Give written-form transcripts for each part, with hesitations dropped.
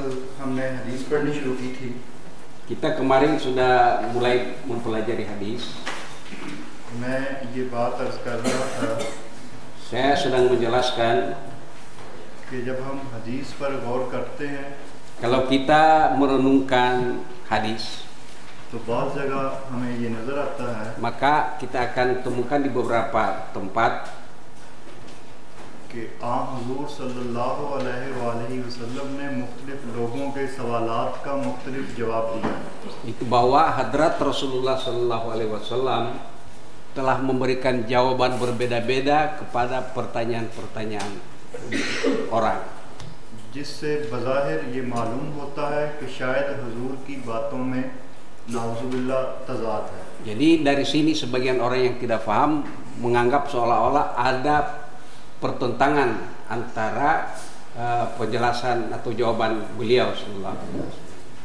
कल हमने हदीस पढ़नी शुरू की थी। Kita kemarin sudah mulai mempelajari hadis. मैं ये बात अर्ज कर रहा था Saya sedang menjelaskan कि जब हम हदीस पर गौर करते हैं kalau kita merenungkan hadis, तो बहुत जगह हमें ये नज़र आता है maka kita akan temukan di beberapa tempat कि आम हुजूर सल्लल्लाहु अलैहि वसल्लम ने मुख्तलिफ लोगों के सवालात का मुख्तलिफ जवाब दिया। itu bahwa hadrat Rasulullah Shallallahu Alaihi Wasallam telah memberikan jawaban berbeda-beda kepada pertanyaan-pertanyaan orang, जिससे बज़ाहिर ये मालूम होता है कि शायद हुजूर की बातों में नाउज़ुबिल्लाह तज़ाद है। Jadi dari sini sebagian orang yang tidak paham menganggap seolah-olah ada pertentangan antara penjelasan atau jawaban beliau Sallallahu Alaihi Wasallam.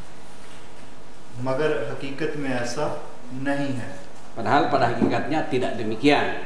मगर हकीकत में ऐसा नहीं है। Padahal pada hakikatnya tidak demikian.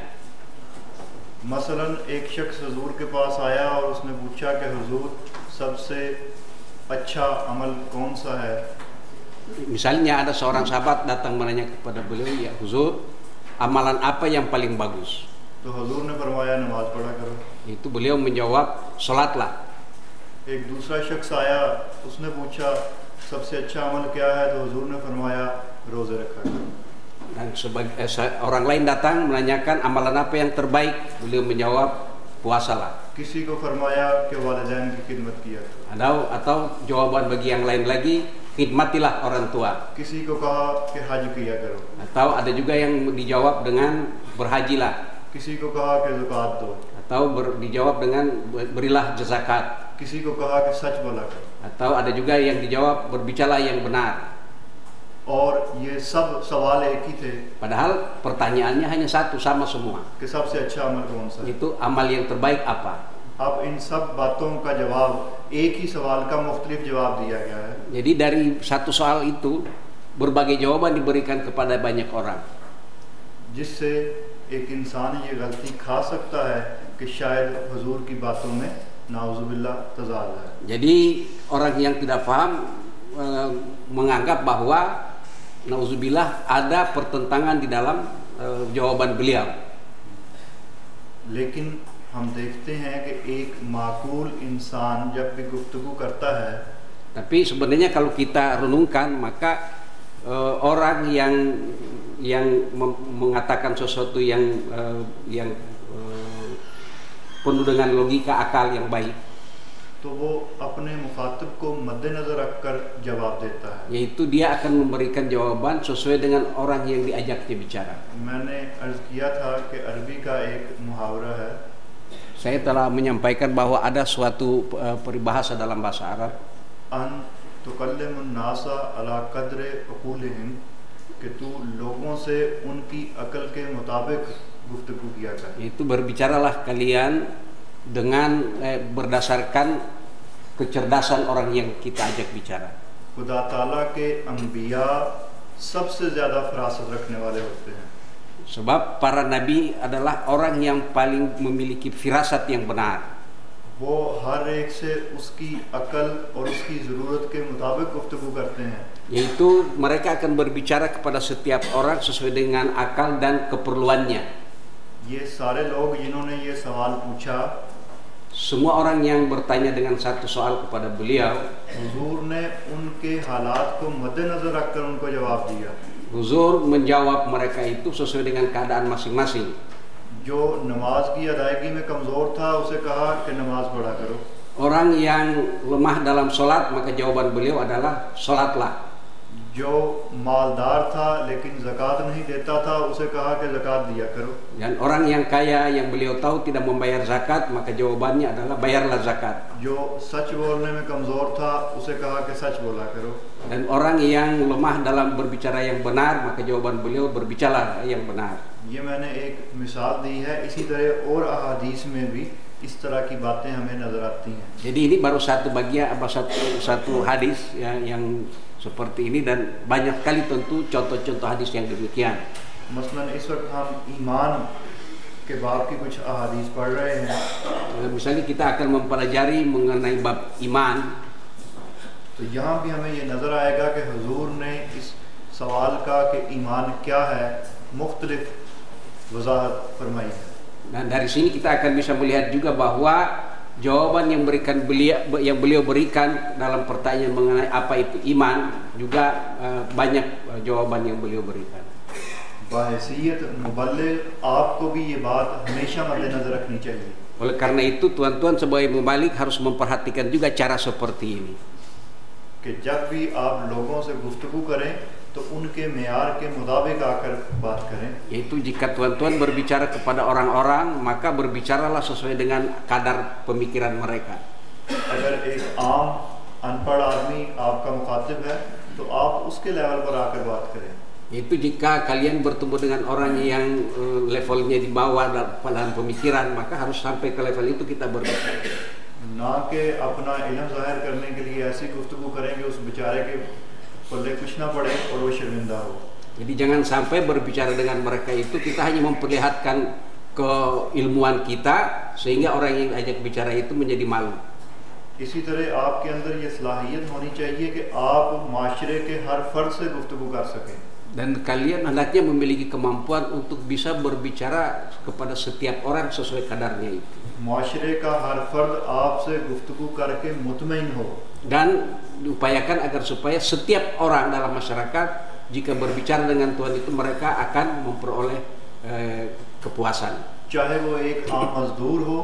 मसलन एक शख्स हुजूर के पास आया और उसने पूछा कि हुजूर सबसे अच्छा अमल कौन सा है। Misalnya ada seorang sahabat datang menanya kepada beliau, ya Huzur, amalan apa yang paling bagus? तो हुजूर ने फरमाया नमाज पढ़ा करो। Itu beliau menjawab, sholatlah. एक दूसरा शख्स आया, उसने पूछा सबसे अच्छा अमल क्या है, तो हुजूर ने फरमाया रोज़े रखा करो। Dan orang lain datang menanyakan amalan apa yang terbaik, beliau menjawab puasalah. किसी को फरमाया कि वालिदैन की खिदमत किया करो। Atau jawaban bagi yang lain lagi, khidmatilah orang tua. किसी को कहा कि हज किया करो। Atau ada juga yang dijawab dengan berhajilah. किसी को कहा कि ज़कात दो। Atau dijawab dengan berilah zakat. किसी को कहा कि सच बोला करो। Atau ada juga yang dijawab berbicaralah yang benar. और ये सब सवाल एक ही थे Padahal pertanyaannya hanya satu, sama semua. कि सबसे अच्छा अमल कौन सा है। Itu amal yang terbaik apa? अब इन सब बातों का जवाब एक ही सवाल का मुख्तलिफ जवाब दिया गया है। Jadi dari satu soal itu berbagai jawaban diberikan kepada banyak orang. जिससे एक इंसान ये गलती खा सकता है कि शायद हुजूर की बातों में नाउज़ुबिल्लाह तज़ाद है। Jadi orang yang tidak paham menganggap bahwa nauzubillah ada pertentangan di dalam jawaban beliau. लेकिन हम देखते हैं कि एक माकूल इंसान जब भी गुफ्तगू करता है Tapi sebenarnya kalau kita renungkan, maka orang yang mengatakan sesuatu yang penuh dengan logika akal yang baik, तो वो अपने मुखातिब को मद्देनज़र रखकर जवाब देता है। yaitu dia akan memberikan jawaban sesuai dengan orang yang diajaknya bicara. मैंने अर्ज़ किया था कि अरबी का एक मुहावरा है, Saya telah menyampaikan bahwa ada suatu peribahasa dalam bahasa Arab, अन तुकल्लिमुन नासा अला क़द्रे उक़ूलिहिम, कि तू लोगों से उनकी अकल के मुताबिक गुफ्तगू किया कर। yaitu berbicaralah kalian dengan berdasarkan kecerdasan orang yang kita ajak bicara. खुदा ताला के अंबिया सबसे ज़्यादा फरासत रखने वाले होते हैं। Sebab para nabi adalah orang yang paling memiliki firasat yang benar. वो हर एक से उसकी अकल और उसकी ज़रूरत के मुताबिक गुफ्तगू करते हैं। Yaitu mereka akan berbicara kepada setiap orang sesuai dengan akal dan keperluannya. ये सारे लोग जिन्होंने ये सवाल पूछा, Semua orang yang bertanya dengan satu soal kepada beliau, हुजूर ने उनके हालात को मद्देनज़र रखकर उनको जवाब दिया। Huzur menjawab mereka itu sesuai dengan keadaan masing-masing. जो नमाज की अदायगी में कमज़ोर था उसे कहा कि नमाज पढ़ा करो। Orang yang lemah dalam sholat, maka jawaban beliau adalah sholatlah. जो मालदार था लेकिन ज़कात नहीं देता था उसे कहा कि ज़कात दिया करो। Dan orang yang kaya yang beliau tahu tidak membayar zakat, maka jawabannya adalah bayarlah zakat. जो सच बोलने में कमज़ोर था उसे कहा कि सच बोला करो। Dan orang yang lemah dalam berbicara yang benar, maka jawaban beliau berbicaralah yang benar. ये मैंने एक मिसाल दी है, इसी तरह और अहादीस में भी इस तरह की बातें हमें नज़र आती हैं। Jadi ini baru satu bagian, satu hadis ya, yang seperti ini, dan banyak kali tentu contoh-contoh hadis yang demikian. मसलन इस वक्त हम ईमान के बाब की कुछ अहादीस पढ़ रहे हैं। Misalnya kita akan mempelajari mengenai bab iman. तो यहाँ भी हमें ये नज़र आएगा कि हुजूर ने इस सवाल का कि ईमान क्या है मुख्तलिफ वजाहत फरमाई है. Nah, dari sini kita akan bisa melihat juga bahwa jawaban yang beliau berikan dalam pertanyaan mengenai apa itu iman juga banyak jawaban yang beliau berikan. बाहैसियत मुबल्लिग आपको भी ये बात हमेशा मद्देनजर रखनी चाहिए. Oleh karena itu tuan-tuan sebagai mubalik harus memperhatikan juga cara seperti ini. कि जब भी आप लोगों से गुफ्तगू करें तो उनके मेयार के मुताबिक आकर बात करें. Yaitu jika tuan-tuan berbicara kepada orang-orang maka berbicaralah sesuai dengan kadar pemikiran mereka. अगर एक आम अनपढ़ आदमी आपका मुखातिब है तो आप उसके लेवल पर आकर बात करें. Yaitu jika kalian bertemu dengan orang yang levelnya di bawah dalam pemikiran maka harus sampai ke level itu kita berbicara. ना कि अपना इल्म ज़ाहिर करने के लिए ऐसी गुफ्तगू करें कि उस बेचारे के पल्ले कुछ ना पड़े और वो शर्मिंदा हो. Jadi jangan sampai berbicara dengan mereka itu kita hanya memperlihatkan keilmuan kita sehingga orang yang ajak bicara itu menjadi malu. इसी तरह आपके अंदर ये सलाहियत होनी चाहिए कि आप माशरे के हर फर्द से गुफ्तगू कर सकें. Dan kalian hendaknya memiliki kemampuan untuk bisa berbicara kepada setiap orang sesuai kadarnya itu. माशरे का हर फर्द आपसे गुफ्तगू करके मुतमईन हो. Dan diupayakan agar supaya setiap orang dalam masyarakat jika berbicara dengan Tuhan itu mereka akan memperoleh kepuasan. चाहे वो एक आम मजदूर हो,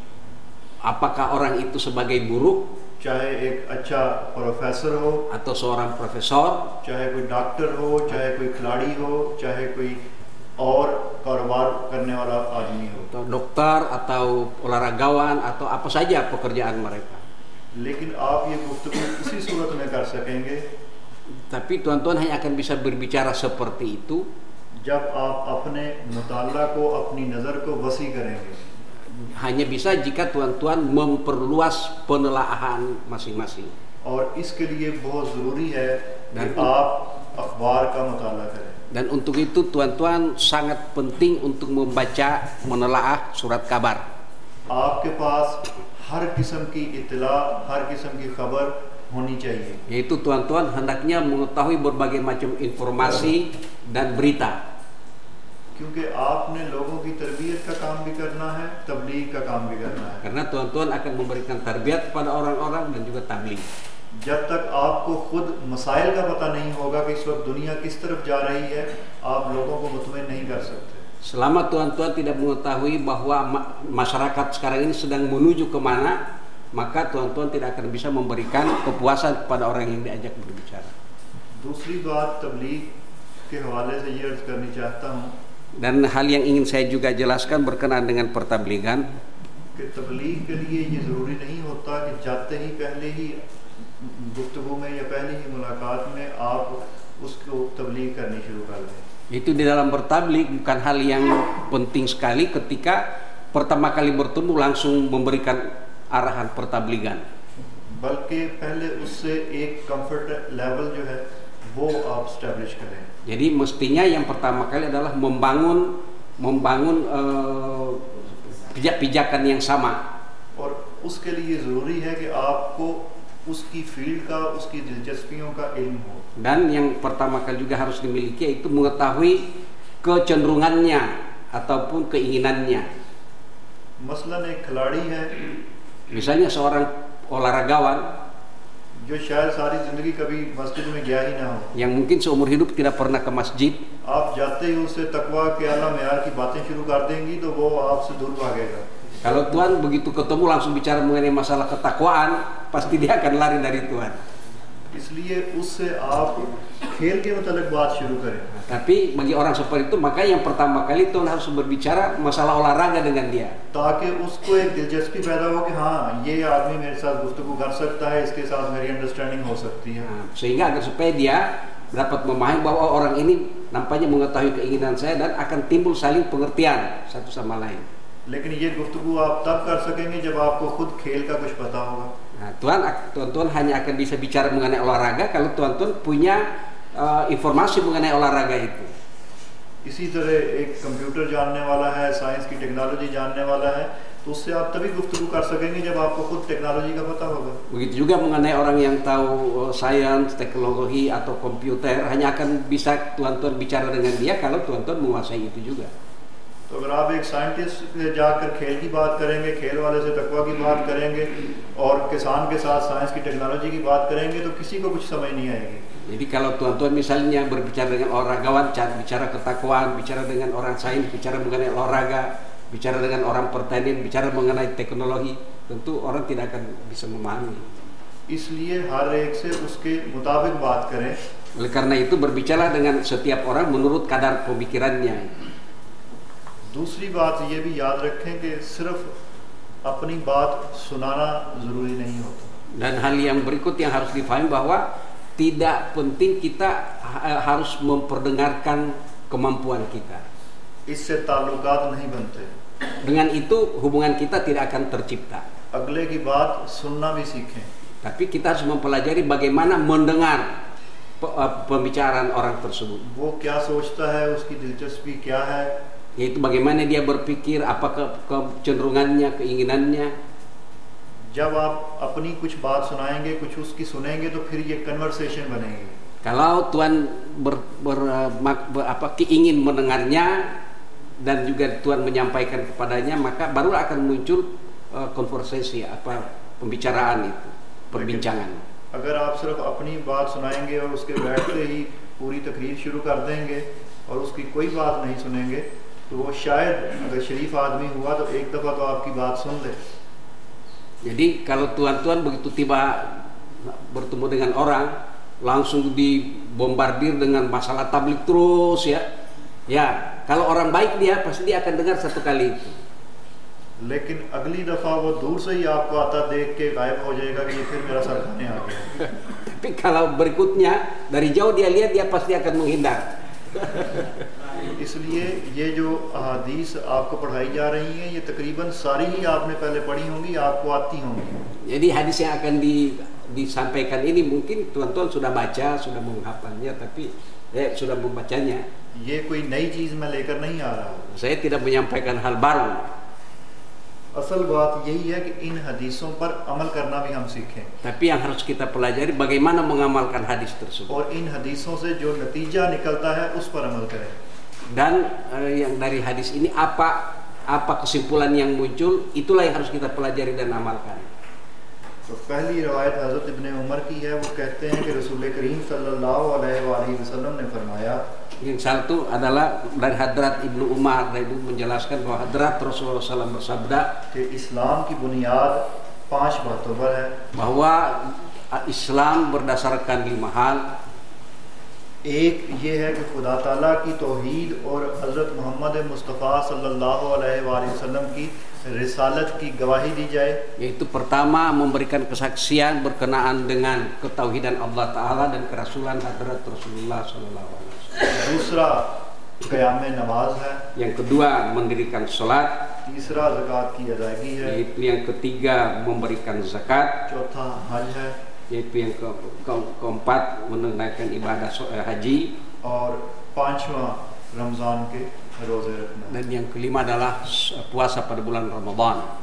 apakah orang itu sebagai buruh, चाहे एक अच्छा प्रोफेसर हो, atau seorang profesor, चाहे कोई डॉक्टर हो, चाहे कोई खिलाड़ी हो, चाहे कोई और कारोबार करने वाला आदमी हो, atau dokter, atau olahragawan, atau apa saja pekerjaan mereka. लेकिन आप ये गुफ्तगू इसी सूरत में कर सकेंगे Tapi tuan-tuan hanya akan bisa berbicara seperti itu जब आप अपने मुताला को, अपनी नज़र को वसी करेंगे. hanya bisa jika tuan-tuan memperluas penelaahan masing-masing. और इसके लिए बहुत ज़रूरी है कि Dan- आप अखबार का मुताला करें. Dan untuk itu tuan-tuan sangat penting untuk membaca, menelaah surat kabar. आपके पास हर किस्म की इत्तला, हर किस्म की खबर होनी चाहिए. Yaitu tuan-tuan hendaknya mengetahui berbagai macam informasi dan berita. क्योंकि आपने लोगों की तरबियत का काम भी करना है, तबलीग का काम भी करना है. Karena tuan-tuan akan memberikan tarbiyat kepada orang-orang dan juga tabligh. जब तक आपको खुद मसाइल का पता नहीं होगा कि इस वक्त दुनिया किस तरफ जा रही है, आप लोगों को मुतमईन नहीं कर सकते. Selama tuan-tuan tidak mengetahui bahwa masyarakat sekarang ini sedang menuju kemana, maka tuan-tuan tidak akan bisa memberikan kepuasan kepada orang yang diajak berbicara. दूसरी बात तबलीग के हवाले से ये अर्ज करनी चाहता हूँ Dan hal yang ingin saya juga jelaskan berkenaan dengan pertabligan, कि तबलीग के लिए ये ज़रूरी नहीं होता कि जाते ही पहले ही गुफ्तगू में या पहली ही मुलाकात में आप उसको तबलीग करनी शुरू कर दें. itu di dalam bertabligh bukan hal yang penting sekali ketika pertama kali bertemu langsung memberikan arahan pertabligan. बल्कि पहले उससे एक कंफर्ट लेवल जो है वो आप स्टैब्लिश करें. Jadi mestinya yang pertama kali adalah membangun pijak-pijakan yang sama. और उसके लिए ज़रूरी है कि आपको उसकी फील्ड का, उसकी दिलचस्पियों का इल्म हो. Dan yang pertama kali juga harus dimiliki yaitu mengetahui kecenderungannya ataupun keinginannya. मसलन एक खिलाड़ी है Misalnya seorang olahragawan जो शायद सारी ज़िंदगी कभी मस्जिद में गया ही ना हो. yang mungkin seumur hidup tidak pernah ke masjid, आप जाते ही उससे तकवा के आला मेयार की बातें शुरू कर देंगी तो वो आपसे दूर भागेगा. kalau Tuhan begitu ketemu langsung bicara mengenai masalah ketakwaan, pasti dia akan lari dari Tuhan. इसलिए उससे आप खेल के मतलब बात शुरू करें. Tapi bagi orang seperti itu maka yang pertama kali Tuhan harus berbicara masalah olahraga dengan dia. ताकि उसको एक दिलचस्पी पैदा हो कि हाँ ये आदमी मेरे साथ गुफ्तगू कर सकता है, इसके साथ मेरी अंडरस्टैंडिंग हो सकती है. Nah, sehingga agar supaya dia dapat memahami bahwa orang ini nampaknya mengetahui keinginan saya dan akan timbul saling pengertian satu sama lain. लेकिन ये गुफ्तगू आप तब कर सकेंगे जब आपको खुद खेल का कुछ पता होगा. Nah, tuan-tuan hanya akan bisa bicara mengenai olahraga kalau tuan-tuan punya informasi mengenai olahraga itu. इसी तरह एक कंप्यूटर जानने वाला है, साइंस की टेक्नोलॉजी जानने वाला है, तो उससे आप तभी गुफ्तगू कर सकेंगे जब आपको खुद टेक्नोलॉजी का पता होगा. Begitu juga mengenai orang yang tahu sains, teknologi atau komputer, hanya akan bisa tuan-tuan bicara dengan dia kalau tuan-tuan menguasai itu juga. तो अगर आप एक साइंटिस्ट से जाकर खेल की बात करेंगे, खेल वाले से तकवा की बात करेंगे और किसान के साथ साइंस की टेक्नोलॉजी की बात करेंगे तो किसी को कुछ समझ नहीं आएगी. Jadi kalau tuan-tuan misalnya berbicara dengan olahragawan, bicara ketakwaan, bicara dengan orang sains, bicara mengenai olahraga, bicara dengan orang pertanian, bicara mengenai teknologi, tentu orang tidak akan bisa memahami. इसलिए हर एक से उसके मुताबिक बात करें. Oleh karena itu berbicara dengan setiap orang menurut kadar pemikirannya. दूसरी बात ये भी याद रखें कि सिर्फ अपनी बात सुनाना ज़रूरी नहीं होता. Dan hal yang berikut yang harus difahami bahwa tidak penting kita harus memperdengarkan kemampuan kita. इससे ताल्लुकात नहीं बनते. Dengan itu hubungan kita tidak akan tercipta. अगले की बात सुनना भी सीखें. Tapi kita harus mempelajari bagaimana mendengar pembicaraan orang tersebut. वो क्या सोचता है, उसकी दिलचस्पी क्या है. Yaitu bagaimana dia berpikir, apa kecenderungannya, keinginannya. जब आप अपनी कुछ बात सुनाएंगे, कुछ उसकी सुनेंगे तो फिर ये कन्वर्सेशन बनेगी. Kalau Tuhan ingin mendengarnya dan juga Tuhan menyampaikan kepadanya, maka baru akan muncul konversasi, pembicaraan itu, perbincangan. अगर आप सिर्फ अपनी बात सुनाएंगे और उसके बैठते ही पूरी तकरीर शुरू कर देंगे और उसकी कोई बात नहीं सुनेंगे तो वो शायद अगर शरीफ आदमी हुआ तो एक दफ़ा तो आपकी बात सुन ले. Jadi kalau tuan-tuan begitu tiba bertemu dengan orang langsung dibombardir dengan masalah tablik terus ya. Ya, kalau orang baik dia pasti dia akan dengar satu kali itu. लेकिन अगली दफ़ा वो दूर से ही आपको आता देख के गायब हो जाएगा कि ये फिर मेरा सर खाने आ गया. Tapi kalau berikutnya dari jauh dia lihat, dia pasti akan menghindar. इसलिए ये जो अहादीस आपको पढ़ाई जा रही हैं ये तकरीबन सारी ही आपने पहले पढ़ी होंगी, आपको आती होंगी. Jadi hadis yang akan disampaikan ini mungkin tuan-tuan sudah baca, sudah menghafalnya, tapi sudah membacanya. ये कोई नई चीज़ मैं लेकर नहीं आ रहा. Saya tidak menyampaikan hal baru. असल बात यही है कि इन हदीसों पर अमल करना भी हम सीखें. Tapi yang harus kita pelajari bagaimana mengamalkan hadis tersebut. और इन हदीसों से जो नतीजा निकलता है उस पर अमल करें. Dan yang dari hadis ini apa kesimpulan yang muncul, itulah yang harus kita pelajari dan amalkan. तो पहली रवायत हज़रत इब्न उमर की है. वो कहते हैं कि रसूल करीम सल्लल्लाहु अलैहि वसल्लम ने फरमाया. Yang satu adalah dari Hadrat Ibnu Umar, dia menjelaskan bahwa Hadrat Rasulullah SAW bersabda कि इस्लाम की बुनियाद 5 बातों पर है. bahwa Islam berdasarkan 5 hal. एक ये है कि खुदा ताला की तौहीद और हज़रत मोहम्मद मुस्तफ़ा सल्लल्लाहु अलैहि वसल्लम की रिसालत की गवाही दी जाए. Yaitu pertama memberikan kesaksian berkenaan dengan ketauhidan Allah Ta'ala dan kerasulan Hadrat Rasulullah SAW. दूसरा क़याम नमाज है. Yang kedua mendirikan sholat. तीसरा ज़कात की अदायगी है. Yaitu yang ketiga memberikan zakat. चौथा हज है. Yaitu yang keempat menunaikan ibadah haji. और पांचवा रमज़ान के रोज़े रखना. Dan yang kelima adalah puasa pada bulan Ramadan.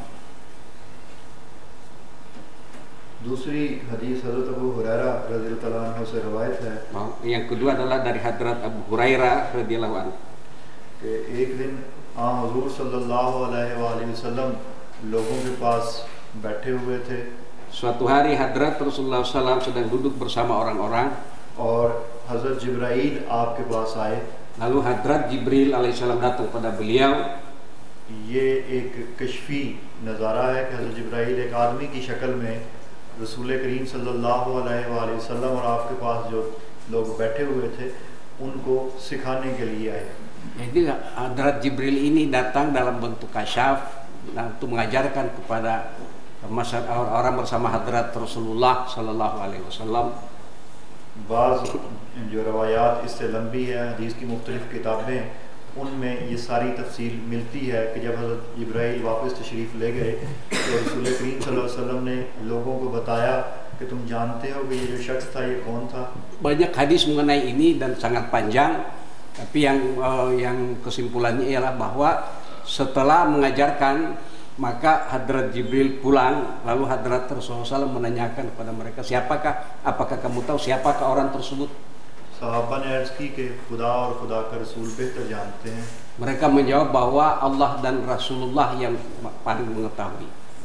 दूसरी हदीस हज़रत अबू हुरैरा रज़ियल्लाहु अन्हु से रवायत है. Yang kedua adalah dari Hadrat Abu Hurairah radhiyallahu anhu. कि एक दिन हुज़ूर सल्लल्लाहु अलैहि वसल्लम लोगों के पास बैठे हुए थे. Suatu hari Hadrat Rasulullah SAW sedang duduk bersama orang-orang. और हज़रत जिब्राईल आपके पास आए. Lalu Hadrat Jibril alaihissalam datang pada beliau. ये एक कश्फी नज़ारा है कि हज़रत जिब्राईल एक आदमी की शक्ल में रसूल करीम सल्लल्लाहु अलैहि वसल्लम और आपके पास जो लोग बैठे हुए थे उनको सिखाने के लिए आए. Jadi Hadrat Jibril ini datang dalam bentuk kasyaf untuk mengajarkan kepada orang bersama Hadrat Rasulullah Sallallahu Alaihi Wasallam. बाज़ जो रवायात इससे लंबी है, हदीस की मुख्तलिफ़ किताबें, उनमें ये सारी तफसील मिलती है कि जब हज़रत जिब्राईल वापस तशरीफ़ ले गए तो रसूल करीम सल्लल्लाहु अलैहि वसल्लम ने लोगों को बताया कि तुम जानते हो कि ये जो शख्स था ये कौन था. Banyak hadis mengenai ini dan sangat panjang, tapi yang kesimpulannya ialah bahwa setelah mengajarkan Maka Hadrat Jibril pulang, lalu Hadrat Rasulullah SAW menanyakan kepada mereka, apakah kamu tahu siapakah orang tersebut? सहाबा ने अर्ज की कि खुदा और खुदा का रसूल बेहतर जानते हैं. Mereka menjawab bahwa Allah dan Rasulullah yang paling mengetahui.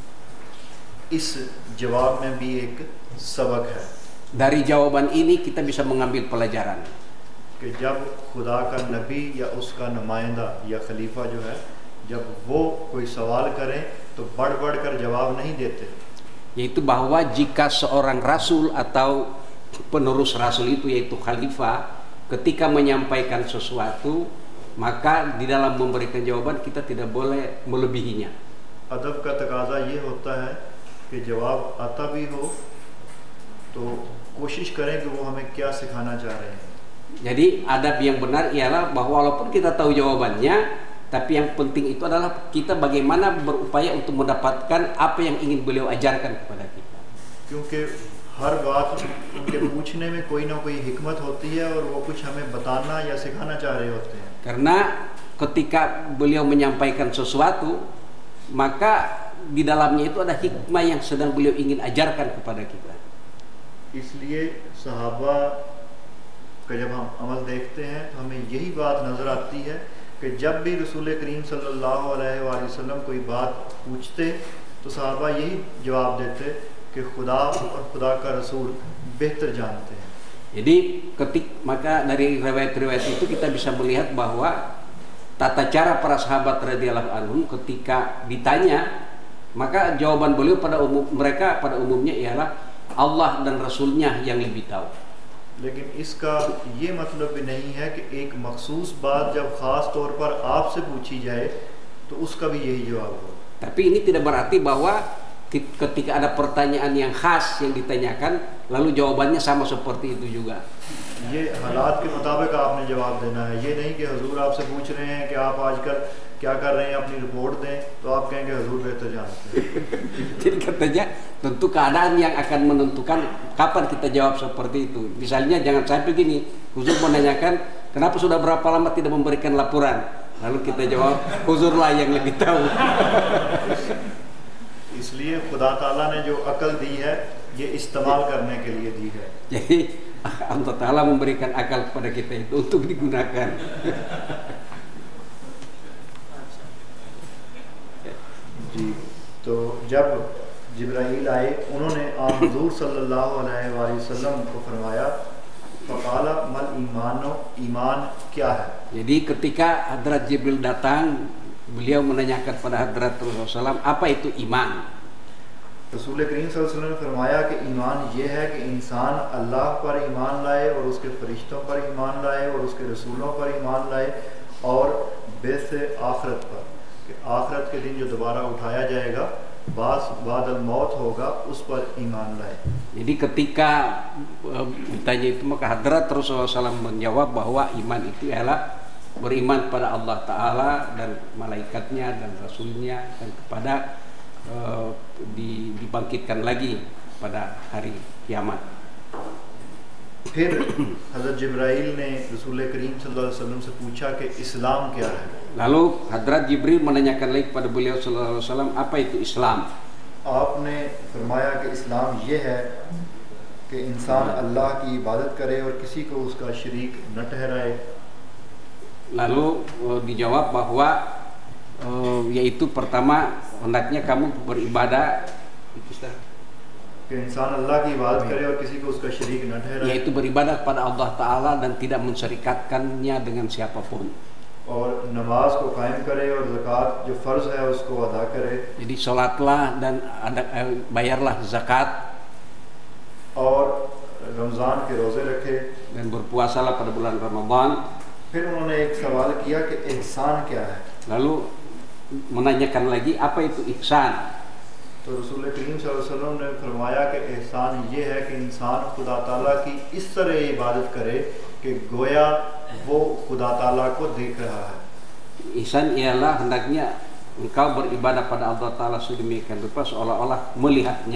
इस जवाब में भी एक सबक है. Dari jawaban ini kita bisa mengambil pelajaran. कि जब खुदा का नबी या उसका नुमाइंदा या खलीफा जो है, जब वो कोई सवाल करें तो बढ़ कर जवाब नहीं देते. Yaitu bahwa jika seorang rasul atau penerus rasul itu yaitu khalifah ketika menyampaikan sesuatu, maka di dalam memberikan jawaban kita tidak boleh melebihinya. अदब का तकाजा ये होता है कि जवाब आता भी हो तो कोशिश करें कि वो हमें क्या सिखाना चाह रहे हैं. Jadi adab yang benar ialah bahwa walaupun kita tahu jawabannya, tapi yang penting itu adalah kita bagaimana berupaya untuk mendapatkan apa yang ingin beliau ajarkan kepada kita. क्योंकि हर बात उनके पूछने में कोई ना कोई हिकमत होती है और वो कुछ हमें बताना या सिखाना चाह रहे होते हैं. Karena ketika beliau menyampaikan sesuatu, maka di dalamnya itu ada hikmah yang sedang beliau ingin ajarkan kepada kita. इसलिए सहाबा का जब हम अमल देखते हैं तो हमें यही बात नज़र आती है कि जब भी रसूल करीम सल्लल्लाहु अलैहि वसल्लम कोई बात पूछते तो सहाबा यही जवाब देते कि खुदा और खुदा का रसूल बेहतर जानते हैं. Jadi maka dari riwayat-riwayat itu kita bisa melihat bahwa tata cara para sahabat radhiyallahu anhum ketika ditanya, maka jawaban beliau pada umumnya ialah Allah dan Rasulnya yang lebih tahu. लेकिन इसका ये मतलब भी नहीं है कि एक मखसूस बात जब ख़ास तौर पर आपसे पूछी जाए तो उसका भी यही जवाब हो. Tapi ini tidak berarti bahwa ketika ada pertanyaan yang khas yang ditanyakan, lalu jawabannya sama seperti itu juga. ये हालात के मुताबिक आपने जवाब देना है. ये नहीं कि हुजूर आपसे पूछ रहे हैं कि आप आजकल क्या कर रहे हैं, अपनी रिपोर्ट दें, तो आप कहेंगे हुजूर बेहतर जानते हैं. Jadi katanya tentu keadaan yang akan menentukan kapan kita jawab seperti itu. Misalnya jangan sampai gini, Huzur menanyakan kenapa sudah berapa lama tidak memberikan laporan, lalu kita jawab Huzurlah yang lebih tahu. इसलिए खुदा ताला ने जो अकल दी है ये इस्तेमाल करने के लिए दी है. Jadi Allah Ta'ala memberikan akal kepada kita itu untuk digunakan. जी, तो जब जिब्राईल आए उन्होंने आप हुजूर सल्लल्लाहु अलैहि वसल्लम को फरमाया फ़क़ाला मल ईमानो, ईमान क्या है. Jadi ketika Hadrat Jibril datang, beliau menanyakan pada Hadrat Rasulullah SAW, apa itu iman? रसूल करीम सल्लल्लाहु अलैहि वसल्लम ने फरमाया कि ईमान ये है कि इंसान अल्लाह पर ईमान लाए और उसके फरिश्तों पर ईमान लाए और उसके रसूलों पर ईमान लाए और बेसे आखिरत पर, कि आखिरत के दिन जो दोबारा उठाया जाएगा, बादल मौत होगा, उस पर ईमान लाए. Jadi ketika ditanya itu, maka Hadrat Rasulullah SAW menjawab bahwa iman itu ialah beriman pada Allah Ta'ala dan malaikatnya dan Rasulnya dan kepada dibangkitkan lagi pada hari kiamat. फिर हज़रत जिब्राईल ने रसूल करीम सल्लल्लाहु अलैहि वसल्लम से पूछा कि इस्लाम क्या है. Lalu Hadrat Jibril menanyakan lagi kepada beliau sallallahu alaihi wasallam, apa itu Islam? आपने फरमाया कि इस्लाम ये है कि इंसान अल्लाह की इबादत करे और किसी को उसका शरीक न ठहराए. Lalu dijawab bahwa yaitu pertama hendaknya kamu beribadah कि इंसान अल्लाह की इबादत करे और किसी को उसका शरीक न ठहराए. yaitu beribadah kepada Allah Ta'ala dan tidak mensyarikatkannya dengan siapapun. और नमाज को कायम करे और ज़कात जो फ़र्ज़ है उसको अदा करे. Jadi sholatlah dan bayarlah zakat और रमज़ान के रोज़े रखे. dan berpuasalah pada bulan Ramadan. फिर उन्होंने एक सवाल किया कि ihsan क्या है. Lalu menanyakan lagi apa itu ihsan. तो रसूल करीम सल्लल्लाहु अलैहि वसल्लम ने फरमाया कि एहसान ये है कि इंसान खुदा ताला की इस तरह इबादत करे कि गोया वो खुदा ताला को देख रहा है. Ihsan ialah hendaknya engkau beribadah pada Allah Ta'ala sedemikian rupa seolah-olah melihatnya.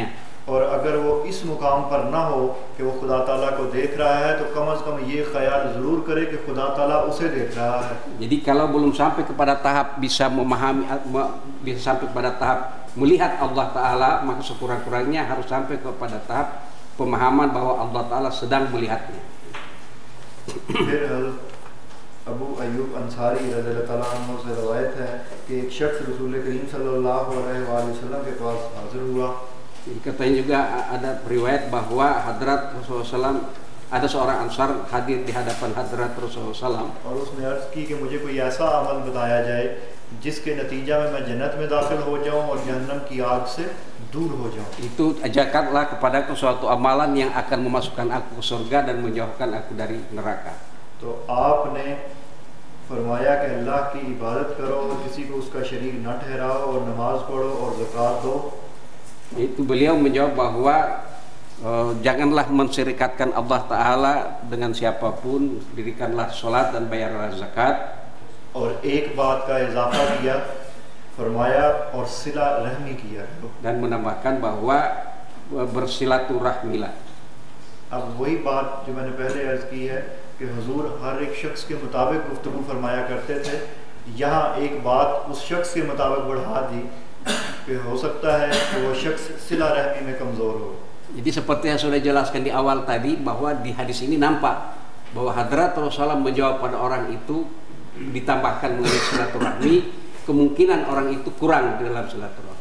और अगर वो इस मुकाम पर ना हो कि वो खुदा ताला को देख रहा है, तो कम से कम ये ख्याल ज़रूर करे कि खुदा ताला उसे देख रहा है. Jadi kalau belum sampai kepada tahap bisa memahami, bisa sampai pada tahap melihat Allah Ta'ala, maka sekurang-kurangnya harus sampai kepada tahap pemahaman bahwa Allah Ta'ala sedang melihatnya. फिर अबू अयूब अंसारी रज़ियल्लाहु ताला अन्हु से रवायत है कि एक शख्स रसूल करीम सल्लल्लाहु अलैहि वसल्लम के पास हाजिर हुआ. Katanya juga ada riwayat bahwa Hadrat Rasulullah SAW, ada seorang Ansar hadir di hadapan Hadrat Rasulullah SAW. और उसने अर्ज़ की कि मुझे कोई ऐसा अमल बताया जाए जिसके नतीजा में मैं जन्नत में दाखिल हो जाऊं और जहन्नम की आग से दूर हो जाऊं. Itu ajarkanlah kepadaku suatu amalan yang akan memasukkan aku ke surga dan menjauhkan aku dari neraka. तो आपने फरमाया कि अल्लाह की इबादत करो और किसी को उसका शरीक न ठहराओ और नमाज पढ़ो और ज़कात दो. Itu beliau menjawab bahwa janganlah mensyirikatkan Allah Ta'ala dengan siapapun, dirikanlah sholat dan bayarlah zakat. और एक बात का इजाफा किया, फरमाया और सिला रहमी किया. Dan menambahkan bahwa bersilaturahmilah. अब वही बात जो मैंने पहले अर्ज़ की है कि हुजूर हर एक शख्स के मुताबिक गुफ्तगू फरमाया करते थे. यहाँ एक बात उस शख्स के मुताबिक बढ़ा दी कि हो सकता है कि वो शख्स सिला रहमी में कमज़ोर हो. Jadi seperti yang sudah jelaskan di awal tadi, bahwa di hadis ini nampak bahwa Hadrat Rasulullah menjawab pada orang itu, ditambahkan mengenai silaturahmi, kemungkinan orang itu kurang di dalam silaturahmi.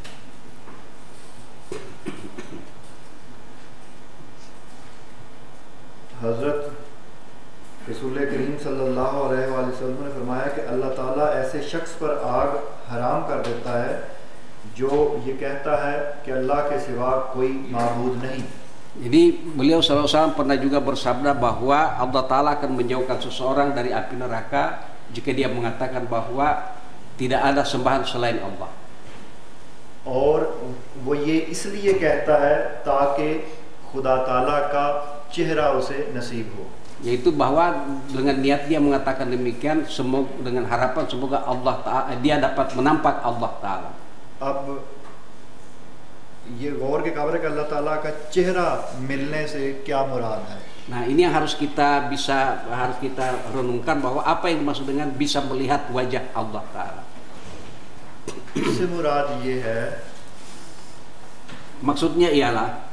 हज़रत रसूल करीम सल्लल्लाहु अलैहि वसल्लम ने फरमाया कि अल्लाह ताला ऐसे शख्स पर आग हराम कर देता है जो ये कहता है कि अल्लाह के सिवा कोई माबूद नहीं. Jadi beliau SAW pernah juga bersabda bahwa Allah Ta'ala akan menjauhkan seseorang dari api neraka jika dia mengatakan bahwa tidak ada sembahan selain Allah. और वो ये इसलिए कहता है ताकि खुदा ताला का चेहरा उसे नसीब हो. Yaitu bahwa dengan niat dia mengatakan demikian, semoga dengan harapan semoga Allah Ta'ala, dia dapat menampak Allah Ta'ala. अब ये गौर के काबिल है कि अल्लाह ताला का चेहरा मिलने से क्या मुराद है. Nah, ini yang harus kita renungkan bahwa apa yang dimaksud dengan bisa melihat wajah Allah Ta'ala. इससे मुराद ये है Maksudnya ialah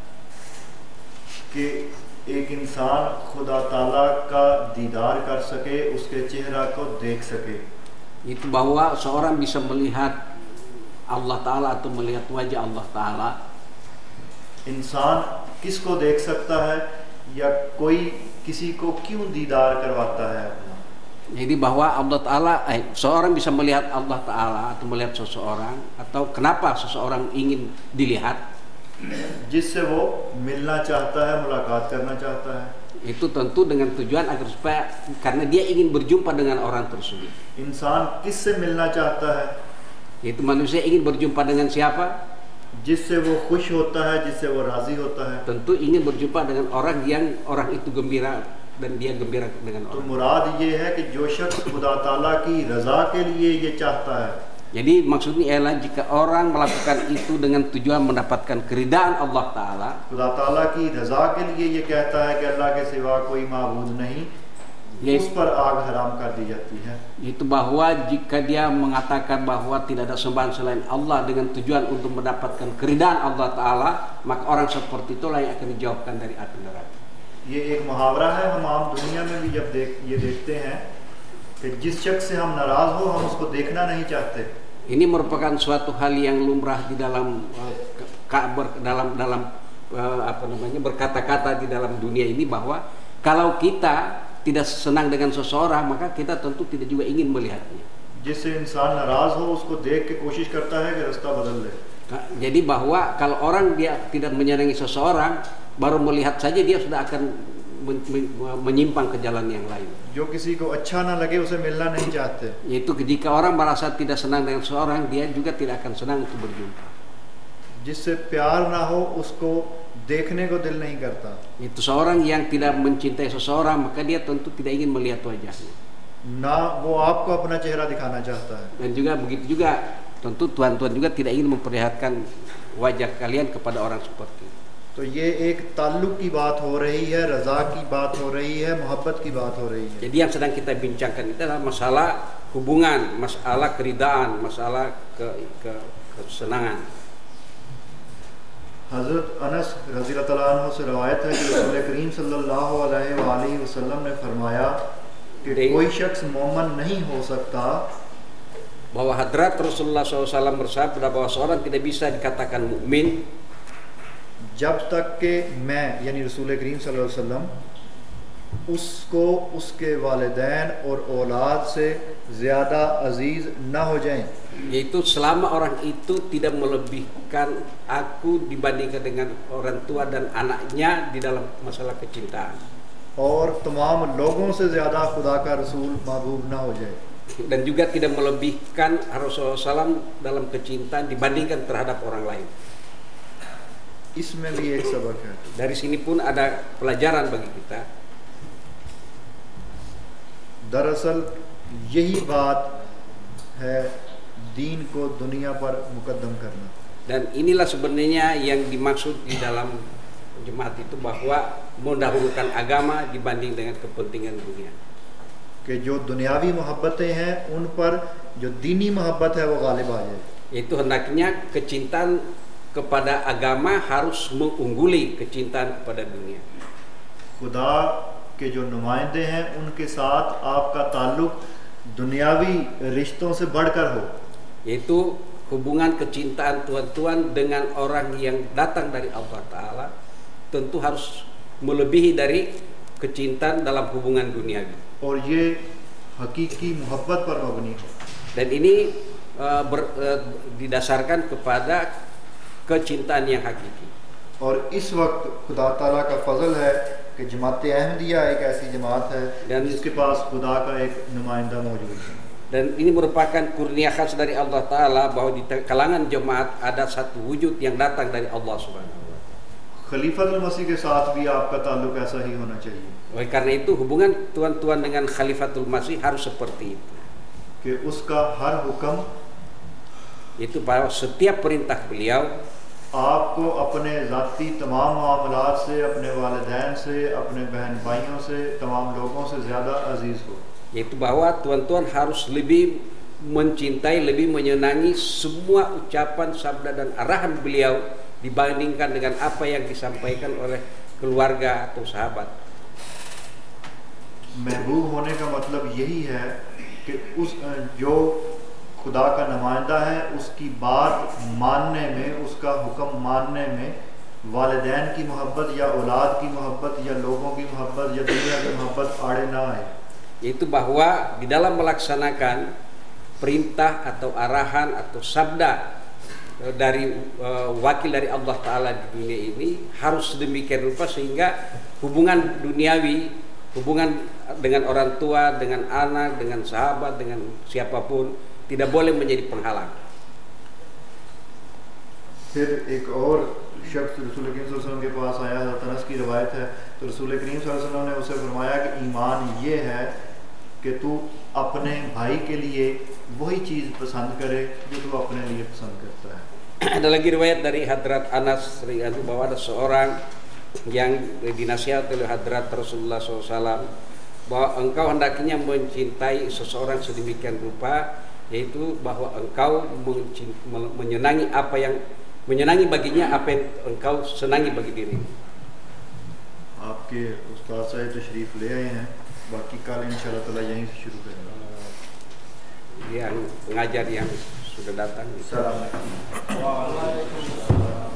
कि एक इंसान खुदा ताला का दीदार कर सके, उसके चेहरा को देख सके. itu bahwa seorang bisa melihat Allah Ta'ala atau melihat wajah Allah Ta'ala. इंसान किसको देख सकता है या कोई किसी को क्यों दीदार करवाता है अपना. Jadi bahwa Allah Ta'ala, seorang bisa melihat Allah Ta'ala atau melihat seseorang, atau kenapa seseorang ingin dilihat, जिससे वो मिलना चाहता है, मुलाकात करना चाहता है. itu tentu dengan tujuan agar supaya karena dia ingin berjumpa dengan orang tersebut. इंसान किससे मिलना चाहता है? Itu manusia ingin berjumpa dengan siapa? जिससे वो खुश होता है, जिससे वो राजी होता है. Tentu ingin berjumpa dengan orang yang orang itu gembira dan dia gembira dengan तो orang. मुराद ये है कि जो शख्स खुदा ताला की रजा के लिए ये चाहता है. Jadi maksudnya ialah jika orang melakukan itu dengan tujuan mendapatkan keridaan Allah Ta'ala, खुदा ताला की रजा के लिए ये कहता है कि अल्लाह के सिवा कोई माबूद नहीं, उस पर आग हराम कर दी जाती है. itu bahwa jika dia mengatakan bahwa tidak ada sembahan selain Allah dengan tujuan untuk mendapatkan keridaan Allah Ta'ala, maka orang seperti itulah yang akan dijauhkan dari api neraka. ये एक मुहावरा है, हम आम दुनिया में भी जब ये देखते हैं कि जिस शख्स से हम नाराज हो हम उसको देखना नहीं चाहते. Ini merupakan suatu hal yang lumrah di dalam berkata-kata di dalam dunia ini, bahwa kalau kita tidak senang dengan seseorang maka kita tentu tidak juga ingin melihatnya. जिससे इंसान नाराज हो उसको देख के कोशिश करता है कि रास्ता बदल ले. Jadi bahwa kalau orang dia tidak menyenangi seseorang, baru melihat saja dia sudah akan menyimpang ke jalan yang lain. जो किसी को अच्छा ना लगे उसे मिलना नहीं चाहते. Yaitu jika orang merasa tidak senang dengan seseorang, dia juga tidak akan senang untuk berjumpa. जिससे प्यार ना हो उसको देखने को दिल नहीं करता. Itu seorang yang tidak mencintai seseorang, maka dia tentu tidak ingin melihat wajahnya. ना वो आपको अपना चेहरा दिखाना चाहता है. Dan juga begitu juga tentu tuan-tuan juga tidak ingin memperlihatkan wajah kalian kepada orang seperti itu. तो ये एक ताल्लुक की बात हो रही है, रज़ा की बात हो रही है, मोहब्बत की बात हो रही है. Jadi yang sedang kita bincangkan itu adalah masalah hubungan, masalah keridaan, masalah kesenangan. हज़रत अनस रज़ियल्लाहु तआला अन्हु से रवायत है कि रसूल करीम सल्लल्लाहु अलैहि वसल्लम ने फरमाया कि कोई शख्स मोमिन नहीं हो सकता, bahwa hadrat Rasulullah SAW bersabda bahwa seorang tidak bisa dikatakan mukmin जब तक के मैं यानी रसूल करीम सल्लल्लाहु अलैहि वसल्लम उसको उसके वालिदैन और औलाद से ज़्यादा अजीज़ न हो जाएं, yaitu selama orang itu tidak melebihkan aku dibandingkan dengan orang tua dan anaknya di dalam masalah kecintaan, और तमाम लोगों से ज़्यादा खुदा का रसूल महबूब न हो जाए, dan juga tidak melebihkan Rasulullah SAW dalam kecintaan dibandingkan terhadap orang lain. इसमें भी एक सबक है. Dari sini pun ada pelajaran bagi kita. दरअसल यही बात है दीन को दुनिया पर मुकद्दम करना. Dan inilah sebenarnya yang dimaksud di dalam jemaat itu, bahwa mendahulukan agama dibanding dengan kepentingan dunia. कि जो दुनियावी मोहब्बतें हैं उन पर जो दीनी मोहब्बत है वो गालिब आ जाए. Itu hendaknya kecintaan kepada agama harus mengungguli kecintaan kepada dunia. खुदा के जो नुमाइंदे हैं उनके साथ आपका ताल्लुक दुनियावी रिश्तों से बढ़कर हो. Yaitu hubungan kecintaan tuan-tuan dengan orang yang datang dari Allah Ta'ala tentu harus melebihi dari kecintaan dalam hubungan duniawi. और ये हकीकी मोहब्बत पर मबनी हो. Dan ini didasarkan kepada kecintaan yang hakiki. और इस वक्त खुदा ताला का फजल है कि जमात अहमदिया एक ऐसी जमात है जिसके पास खुदा का एक नुमाइंदा मौजूद है. Dan ini merupakan kurnia khas dari Allah Ta'ala, bahwa di kalangan jemaat ada satu wujud yang datang dari Allah Subhanahu wa Ta'ala. खलीफतुल मसीह के साथ भी आपका ताल्लुक ऐसा ही होना चाहिए. Oleh karena itu hubungan tuan-tuan dengan Khalifatul Masih harus seperti itu. कि उसका हर हुक्म Itu bahwa setiap perintah beliau आपको अपने ज़ाती तमाम मामलात से, अपने वालिदैन से, अपने बहन भाइयों से, तमाम लोगों से ज़्यादा अजीज़ हो. yaitu bahwa tuan-tuan harus lebih mencintai, lebih menyenangi semua ucapan, sabda dan arahan beliau dibandingkan dengan apa yang disampaikan oleh keluarga atau sahabat. महबूब होने का मतलब यही है कि उस जो खुदा का नुमाइंदा है उसकी बात मानने में, उसका हुक्म मानने में वालिदैन की मोहब्बत या औलाद की मोहब्बत या लोगों की मोहब्बत या दुनिया की मोहब्बत आड़े ना आए. Yaitu bahwa di dalam melaksanakan perintah atau arahan atau sabda dari wakil dari Allah Ta'ala di dunia ini harus sedemikian rupa sehingga hubungan duniawi, hubungan dengan orang tua, dengan anak, dengan sahabat, dengan siapapun tidak boleh menjadi penghalang. फिर एक और शख्स रसूल करीम सल्लल्लाहु अलैहि वसल्लम के पास आया, हज़रत अनस की रवायत है, तो रसूल करीम सल्लल्लाहु अलैहि वसल्लम ने उसे फरमाया कि ईमान ये है कि तू अपने भाई के लिए वही चीज़ पसंद करे जो तू अपने लिए पसंद करता है. Ada lagi riwayat dari Hadrat Anas bahwa ada seorang yang dinasihati oleh Hadrat Rasulullah SAW bahwa engkau hendaknya mencintai seseorang sedemikian rupa, yaitu bahwa engkau menyenangi apa yang menyenangi baginya apa yang engkau senangi bagi dirimu. आपके उस्ताद साहब तशरीफ ले आए हैं, बाकी कल इंशाल्लाह ताला यहीं से शुरू करेंगे. Yang pengajar yang sudah datang. Assalamualaikum.